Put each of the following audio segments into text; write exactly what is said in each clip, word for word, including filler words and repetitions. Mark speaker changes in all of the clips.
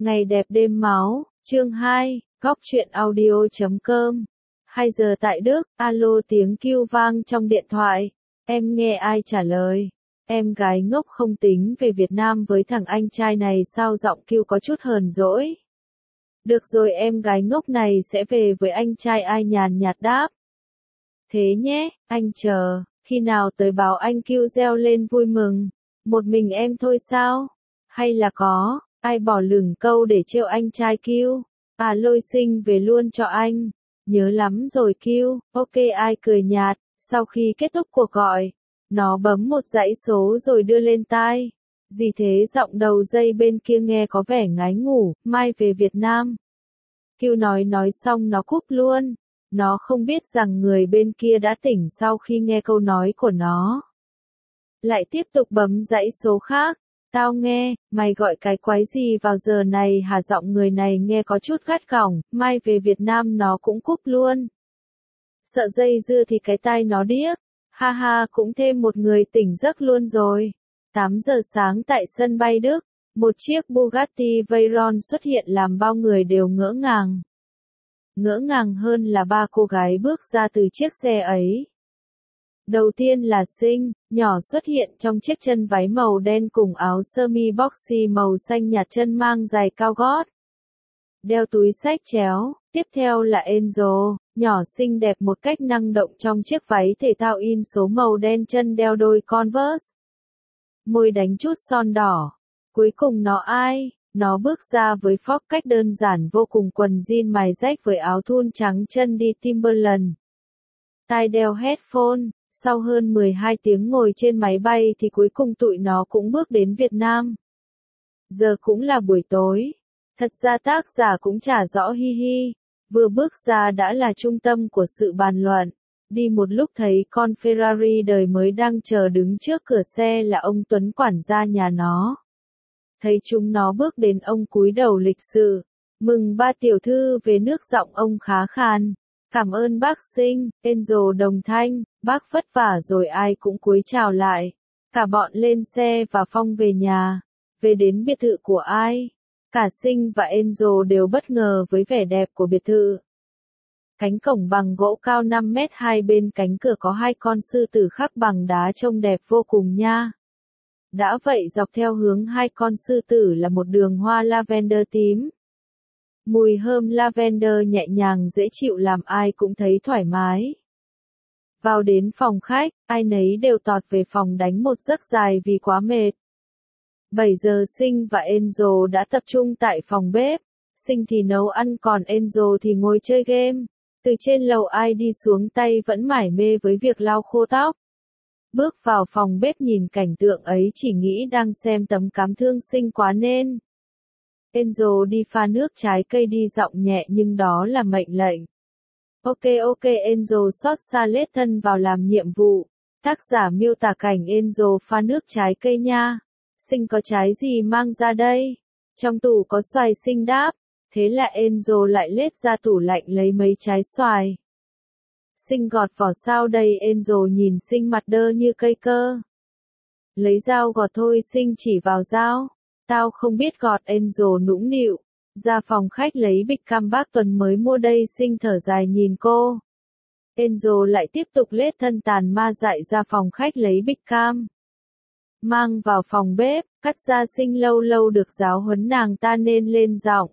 Speaker 1: Ngày đẹp đêm máu, chương hai, góc truyện audio chấm com. Hai giờ tại Đức, alo tiếng kêu vang trong điện thoại. Em nghe ai trả lời? Em gái ngốc không tính về Việt Nam với thằng anh trai này sao giọng kêu có chút hờn dỗi. Được rồi em gái ngốc này sẽ về với anh trai ai nhàn nhạt đáp. Thế nhé, anh chờ, khi nào tới báo anh kêu reo lên vui mừng. Một mình em thôi sao? Hay là có ai bỏ lửng câu để trêu anh trai kêu? À Lôi Sinh về luôn cho anh. Nhớ lắm rồi kêu. Ok ai cười nhạt. Sau khi kết thúc cuộc gọi, nó bấm một dãy số rồi đưa lên tai. Gì thế giọng đầu dây bên kia nghe có vẻ ngái ngủ. Mai về Việt Nam. Kêu nói nói xong nó cúp luôn. Nó không biết rằng người bên kia đã tỉnh sau khi nghe câu nói của nó. Lại tiếp tục bấm dãy số khác. Tao nghe, mày gọi cái quái gì vào giờ này hả? Giọng người này nghe có chút gắt gỏng, mai về Việt Nam nó cũng cúp luôn. Sợ dây dưa thì cái tai nó điếc, ha ha cũng thêm một người tỉnh giấc luôn rồi. tám giờ sáng tại sân bay Đức, một chiếc Bugatti Veyron xuất hiện làm bao người đều ngỡ ngàng. Ngỡ ngàng hơn là ba cô gái bước ra từ chiếc xe ấy. Đầu tiên là Sinh, nhỏ xuất hiện trong chiếc chân váy màu đen cùng áo sơ mi boxy màu xanh nhạt chân mang giày cao gót. Đeo túi xách chéo, tiếp theo là Angel, nhỏ xinh đẹp một cách năng động trong chiếc váy thể thao in số màu đen chân đeo đôi Converse. Môi đánh chút son đỏ. Cuối cùng nó ai? Nó bước ra với phong cách đơn giản vô cùng quần jean mài rách với áo thun trắng chân đi Timberland. Tai đeo headphone. Sau hơn mười hai tiếng ngồi trên máy bay thì cuối cùng tụi nó cũng bước đến Việt Nam. Giờ cũng là buổi tối. Thật ra tác giả cũng chả rõ hi hi. Vừa bước ra đã là trung tâm của sự bàn luận. Đi một lúc thấy con Ferrari đời mới đang chờ đứng trước cửa xe là ông Tuấn quản gia nhà nó. Thấy chúng nó bước đến ông cúi đầu lịch sự. Mừng ba tiểu thư về nước giọng ông khá khàn. Cảm ơn bác Sinh, Angel đồng thanh, bác vất vả rồi ai cũng cúi chào lại. Cả bọn lên xe và Phong về nhà. Về đến biệt thự của ai? Cả Sinh và Angel đều bất ngờ với vẻ đẹp của biệt thự. Cánh cổng bằng gỗ cao năm mét, hai bên cánh cửa có hai con sư tử khắc bằng đá trông đẹp vô cùng nha. Đã vậy dọc theo hướng hai con sư tử là một đường hoa lavender tím. Mùi thơm lavender nhẹ nhàng dễ chịu làm ai cũng thấy thoải mái. Vào đến phòng khách, ai nấy đều tọt về phòng đánh một giấc dài vì quá mệt. bảy giờ Sinh và Angel đã tập trung tại phòng bếp. Sinh thì nấu ăn còn Angel thì ngồi chơi game. Từ trên lầu ai đi xuống tay vẫn mải mê với việc lau khô tóc. Bước vào phòng bếp nhìn cảnh tượng ấy chỉ nghĩ đang xem tấm cám thương Sinh quá nên. Angel đi pha nước trái cây đi giọng nhẹ nhưng đó là mệnh lệnh. Ok ok Angel xót salad thân vào làm nhiệm vụ. Tác giả miêu tả cảnh Angel pha nước trái cây nha. Sinh có trái gì mang ra đây? Trong tủ có xoài Sinh đáp. Thế là Angel lại lết ra tủ lạnh lấy mấy trái xoài. Sinh gọt vỏ sao đây? Angel nhìn Sinh mặt đơ như cây cơ. Lấy dao gọt thôi. Sinh chỉ vào dao. Tao không biết gọt. Angel nũng nịu. Ra phòng khách lấy bịch cam bác Tuấn mới mua đây. Sinh thở dài nhìn cô. Angel lại tiếp tục lết thân tàn ma dại ra phòng khách lấy bịch cam. Mang vào phòng bếp, cắt ra. Sinh lâu lâu được giáo huấn nàng ta nên lên giọng.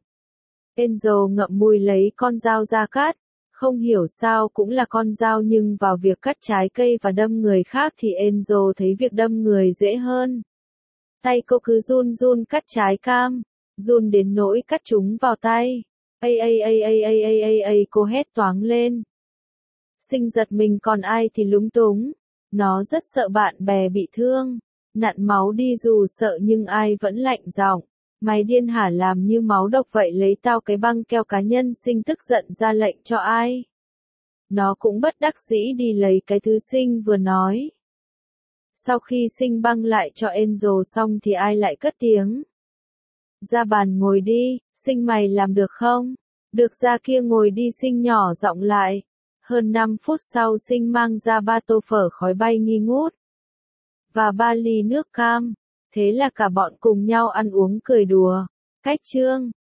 Speaker 1: Angel ngậm mùi lấy con dao ra cắt. Không hiểu sao cũng là con dao nhưng vào việc cắt trái cây và đâm người khác thì Angel thấy việc đâm người dễ hơn. Tay cô cứ run run cắt trái cam, run đến nỗi cắt chúng vào tay. Ây ây ây ây ây ây ây ây cô hét toáng lên. Sinh giật mình còn ai thì lúng túng. Nó rất sợ bạn bè bị thương, nặn máu đi dù sợ nhưng ai vẫn lạnh giọng. Mày điên hả làm như máu độc vậy lấy tao cái băng keo cá nhân. Sinh tức giận ra lệnh cho ai. Nó cũng bất đắc dĩ đi lấy cái thứ Sinh vừa nói. Sau khi Sinh băng lại cho Angel xong thì ai lại cất tiếng. Ra bàn ngồi đi, Sinh mày làm được không? Được ra kia ngồi đi. Sinh nhỏ giọng lại. Hơn năm phút sau Sinh mang ra ba tô phở khói bay nghi ngút. Và ba ly nước cam. Thế là cả bọn cùng nhau ăn uống cười đùa. Cách chương